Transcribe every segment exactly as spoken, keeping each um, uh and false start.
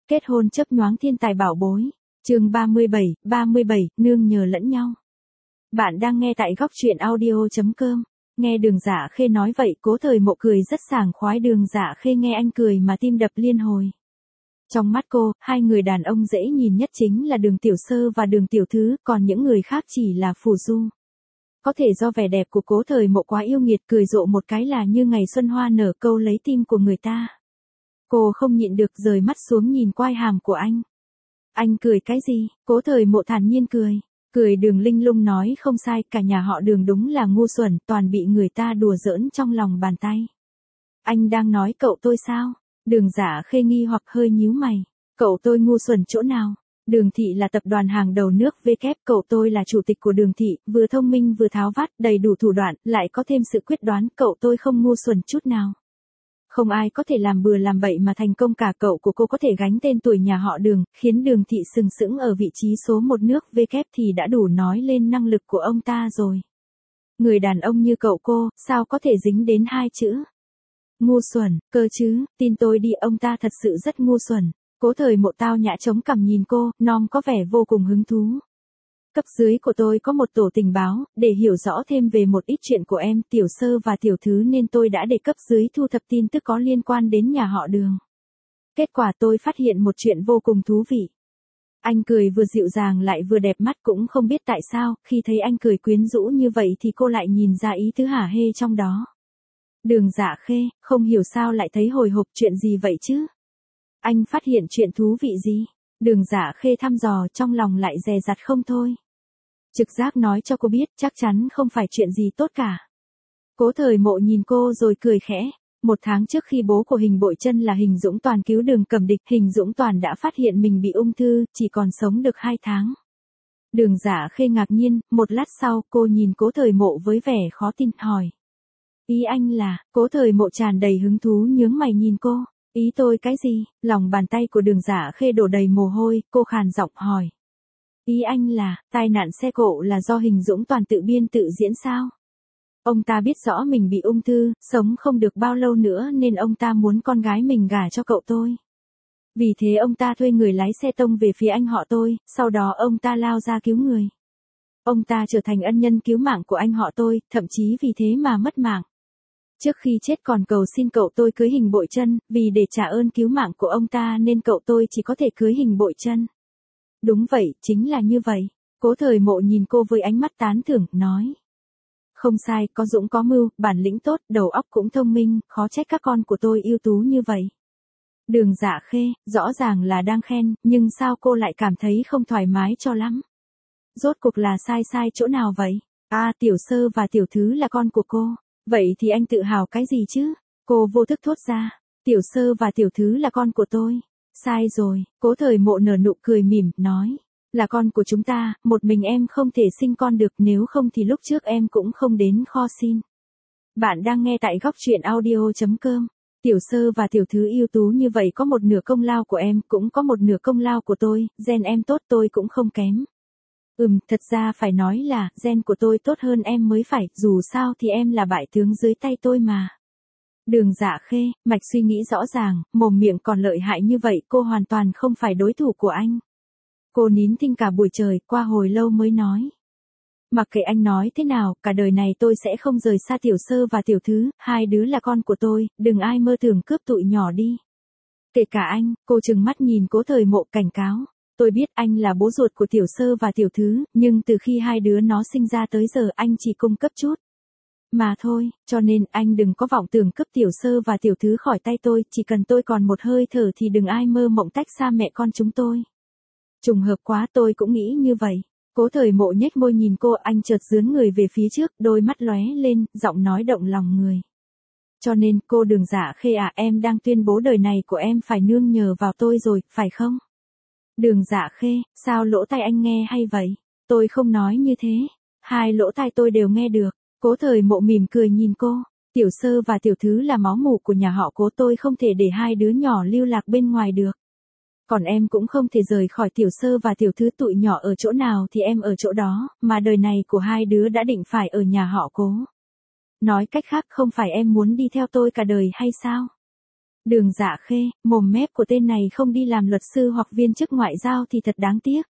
Kết hôn chớp nhoáng thiên tài bảo bối. Chương ba mươi bảy, ba mươi bảy, nương nhờ lẫn nhau. Bạn đang nghe tại góc truyện audio chấm com. Nghe Đường Dạ Khê nói vậy, Cố Thời Mộ cười rất sảng khoái. Đường Dạ Khê nghe anh cười mà tim đập liên hồi. Trong mắt cô, hai người đàn ông dễ nhìn nhất chính là Đường Tiểu Sơ và Đường Tiểu Thứ, còn những người khác chỉ là phù du. Có thể do vẻ đẹp của Cố Thời Mộ quá yêu nghiệt, cười rộ một cái là như ngày xuân hoa nở, câu lấy tim của người ta. Cô không nhịn được rời mắt xuống nhìn quai hàm của anh. Anh cười cái gì? Cố Thời Mộ thản nhiên cười. Cười Đường Linh Lung nói không sai, cả nhà họ Đường đúng là ngu xuẩn, toàn bị người ta đùa giỡn trong lòng bàn tay. Anh đang nói cậu tôi sao? Đường Dạ Khê nghi hoặc hơi nhíu mày. Cậu tôi ngu xuẩn chỗ nào? Đường Thị là tập đoàn hàng đầu nước W, cậu tôi là chủ tịch của Đường Thị, vừa thông minh vừa tháo vát, đầy đủ thủ đoạn, lại có thêm sự quyết đoán, cậu tôi không ngu xuẩn chút nào. Không ai có thể làm bừa làm bậy mà thành công cả, cậu của cô có thể gánh tên tuổi nhà họ Đường, khiến Đường Thị sừng sững ở vị trí số một nước W thì đã đủ nói lên năng lực của ông ta rồi. Người đàn ông như cậu cô, sao có thể dính đến hai chữ? Ngu xuẩn, cơ chứ, tin tôi đi, ông ta thật sự rất ngu xuẩn. Cố Thời Mộ tao nhã chống cằm nhìn cô, non có vẻ vô cùng hứng thú. Cấp dưới của tôi có một tổ tình báo, để hiểu rõ thêm về một ít chuyện của em, Tiểu Sơ và Tiểu Thứ, nên tôi đã để cấp dưới thu thập tin tức có liên quan đến nhà họ Đường. Kết quả tôi phát hiện một chuyện vô cùng thú vị. Anh cười vừa dịu dàng lại vừa đẹp mắt, cũng không biết tại sao, khi thấy anh cười quyến rũ như vậy thì cô lại nhìn ra ý thứ hả hê trong đó. Đường Dạ Khê, không hiểu sao lại thấy hồi hộp, chuyện gì vậy chứ? Anh phát hiện chuyện thú vị gì? Đường Dạ Khê thăm dò, trong lòng lại dè dặt không thôi. Trực giác nói cho cô biết chắc chắn không phải chuyện gì tốt cả. Cố Thời Mộ nhìn cô rồi cười khẽ. Một tháng trước khi bố của Hình Bội Chân là Hình Dũng Toàn cứu Đường Cẩm Địch, Hình Dũng Toàn đã phát hiện mình bị ung thư, chỉ còn sống được hai tháng. Đường Dạ Khê ngạc nhiên, một lát sau cô nhìn Cố Thời Mộ với vẻ khó tin, hỏi. Ý anh là? Cố Thời Mộ tràn đầy hứng thú nhướng mày nhìn cô. Ý tôi cái gì? Lòng bàn tay của Đường Dạ Khê đổ đầy mồ hôi, cô khàn giọng hỏi. Ý anh là, tai nạn xe cộ là do Hình Dũng Toàn tự biên tự diễn sao? Ông ta biết rõ mình bị ung thư, sống không được bao lâu nữa nên ông ta muốn con gái mình gả cho cậu tôi. Vì thế ông ta thuê người lái xe tông về phía anh họ tôi, sau đó ông ta lao ra cứu người. Ông ta trở thành ân nhân cứu mạng của anh họ tôi, thậm chí vì thế mà mất mạng. Trước khi chết còn cầu xin cậu tôi cưới Hình Bội Chân, vì để trả ơn cứu mạng của ông ta nên cậu tôi chỉ có thể cưới Hình Bội Chân. Đúng vậy, chính là như vậy. Cố Thời Mộ nhìn cô với ánh mắt tán thưởng, nói. Không sai, có dũng có mưu, bản lĩnh tốt, đầu óc cũng thông minh, khó trách các con của tôi ưu tú như vậy. Đường Dạ Khê, rõ ràng là đang khen, nhưng sao cô lại cảm thấy không thoải mái cho lắm? Rốt cuộc là sai sai chỗ nào vậy? À, Tiểu Sơ và Tiểu Thứ là con của cô. Vậy thì anh tự hào cái gì chứ? Cô vô thức thốt ra. Tiểu Sơ và Tiểu Thứ là con của tôi. Sai rồi, Cố Thời Mộ nở nụ cười mỉm, nói. Là con của chúng ta, một mình em không thể sinh con được, nếu không thì lúc trước em cũng không đến kho xin. Bạn đang nghe tại góc truyện audio chấm com. Tiểu Sơ và Tiểu Thứ ưu tú như vậy, có một nửa công lao của em, cũng có một nửa công lao của tôi, gen em tốt tôi cũng không kém. Ừm, thật ra phải nói là, gen của tôi tốt hơn em mới phải, dù sao thì em là bại tướng dưới tay tôi mà. Đường Dạ Khê, mạch suy nghĩ rõ ràng, mồm miệng còn lợi hại như vậy, cô hoàn toàn không phải đối thủ của anh. Cô nín thinh cả buổi trời, qua hồi lâu mới nói. Mặc kệ anh nói thế nào, cả đời này tôi sẽ không rời xa Tiểu Sơ và Tiểu Thứ, hai đứa là con của tôi, đừng ai mơ tưởng cướp tụi nhỏ đi. Kể cả anh, cô trừng mắt nhìn Cố Thời Mộ cảnh cáo. Tôi biết anh là bố ruột của Tiểu Sơ và Tiểu Thứ, nhưng từ khi hai đứa nó sinh ra tới giờ anh chỉ cung cấp chút mà thôi, cho nên anh đừng có vọng tưởng cướp Tiểu Sơ và Tiểu Thứ khỏi tay tôi, chỉ cần tôi còn một hơi thở thì đừng ai mơ mộng tách xa mẹ con chúng tôi. Trùng hợp quá, tôi cũng nghĩ như vậy. Cố Thời Mộ nhếch môi nhìn cô, anh chợt dướn người về phía trước, đôi mắt lóe lên, giọng nói động lòng người. Cho nên, cô Đường Dạ Khê à, em đang tuyên bố đời này của em phải nương nhờ vào tôi rồi, phải không? Đường Dạ Khê, sao lỗ tai anh nghe hay vậy? Tôi không nói như thế. Hai lỗ tai tôi đều nghe được. Cố Thời Mộ mỉm cười nhìn cô. Tiểu Sơ và Tiểu Thứ là máu mủ của nhà họ Cố, tôi không thể để hai đứa nhỏ lưu lạc bên ngoài được. Còn em cũng không thể rời khỏi Tiểu Sơ và Tiểu Thứ, tụi nhỏ ở chỗ nào thì em ở chỗ đó, mà đời này của hai đứa đã định phải ở nhà họ Cố. Nói cách khác, không phải em muốn đi theo tôi cả đời hay sao? Đường Dạ Khê, mồm mép của tên này không đi làm luật sư hoặc viên chức ngoại giao thì thật đáng tiếc.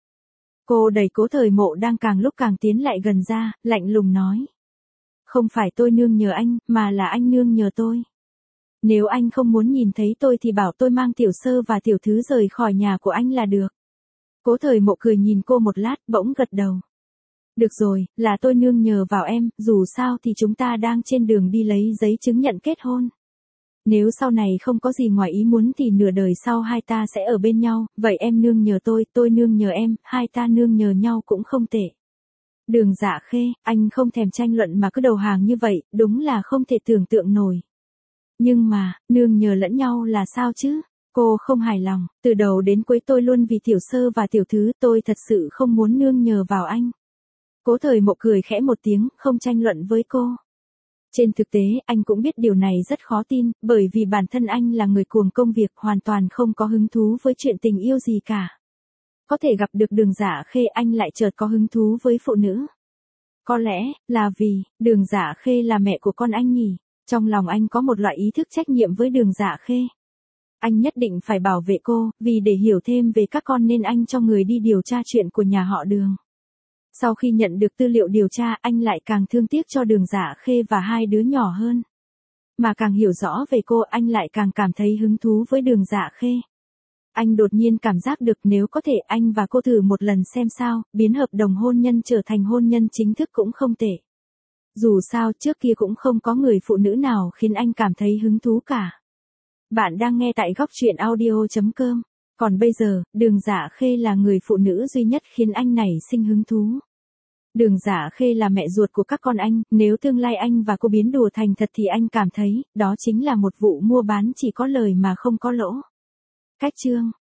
Cô đẩy Cố Thời Mộ đang càng lúc càng tiến lại gần ra, lạnh lùng nói. Không phải tôi nương nhờ anh, mà là anh nương nhờ tôi. Nếu anh không muốn nhìn thấy tôi thì bảo tôi mang tiểu sơ và tiểu thứ rời khỏi nhà của anh là được. Cố Thời Mộ cười nhìn cô một lát, bỗng gật đầu. Được rồi, là tôi nương nhờ vào em, dù sao thì chúng ta đang trên đường đi lấy giấy chứng nhận kết hôn. Nếu sau này không có gì ngoài ý muốn thì nửa đời sau hai ta sẽ ở bên nhau, vậy em nương nhờ tôi, tôi nương nhờ em, hai ta nương nhờ nhau cũng không tệ. Đường Dạ Khê, anh không thèm tranh luận mà cứ đầu hàng như vậy, đúng là không thể tưởng tượng nổi. Nhưng mà, nương nhờ lẫn nhau là sao chứ? Cô không hài lòng, từ đầu đến cuối tôi luôn vì tiểu sơ và tiểu thứ, tôi thật sự không muốn nương nhờ vào anh. Cố Thời Mộ cười khẽ một tiếng, không tranh luận với cô. Trên thực tế, anh cũng biết điều này rất khó tin, bởi vì bản thân anh là người cuồng công việc, hoàn toàn không có hứng thú với chuyện tình yêu gì cả. Có thể gặp được Đường Dạ Khê anh lại chợt có hứng thú với phụ nữ. Có lẽ, là vì, Đường Dạ Khê là mẹ của con anh nhỉ, trong lòng anh có một loại ý thức trách nhiệm với Đường Dạ Khê. Anh nhất định phải bảo vệ cô, vì để hiểu thêm về các con nên anh cho người đi điều tra chuyện của nhà họ Đường. Sau khi nhận được tư liệu điều tra anh lại càng thương tiếc cho Đường Dạ Khê và hai đứa nhỏ hơn. Mà càng hiểu rõ về cô anh lại càng cảm thấy hứng thú với Đường Dạ Khê. Anh đột nhiên cảm giác được nếu có thể anh và cô thử một lần xem sao, biến hợp đồng hôn nhân trở thành hôn nhân chính thức cũng không tệ. Dù sao trước kia cũng không có người phụ nữ nào khiến anh cảm thấy hứng thú cả. Bạn đang nghe tại góc truyện audio chấm com. Còn bây giờ, Đường Dạ Khê là người phụ nữ duy nhất khiến anh nảy sinh hứng thú. Đường Dạ Khê là mẹ ruột của các con anh, nếu tương lai anh và cô biến đùa thành thật thì anh cảm thấy, đó chính là một vụ mua bán chỉ có lời mà không có lỗ. Cách chương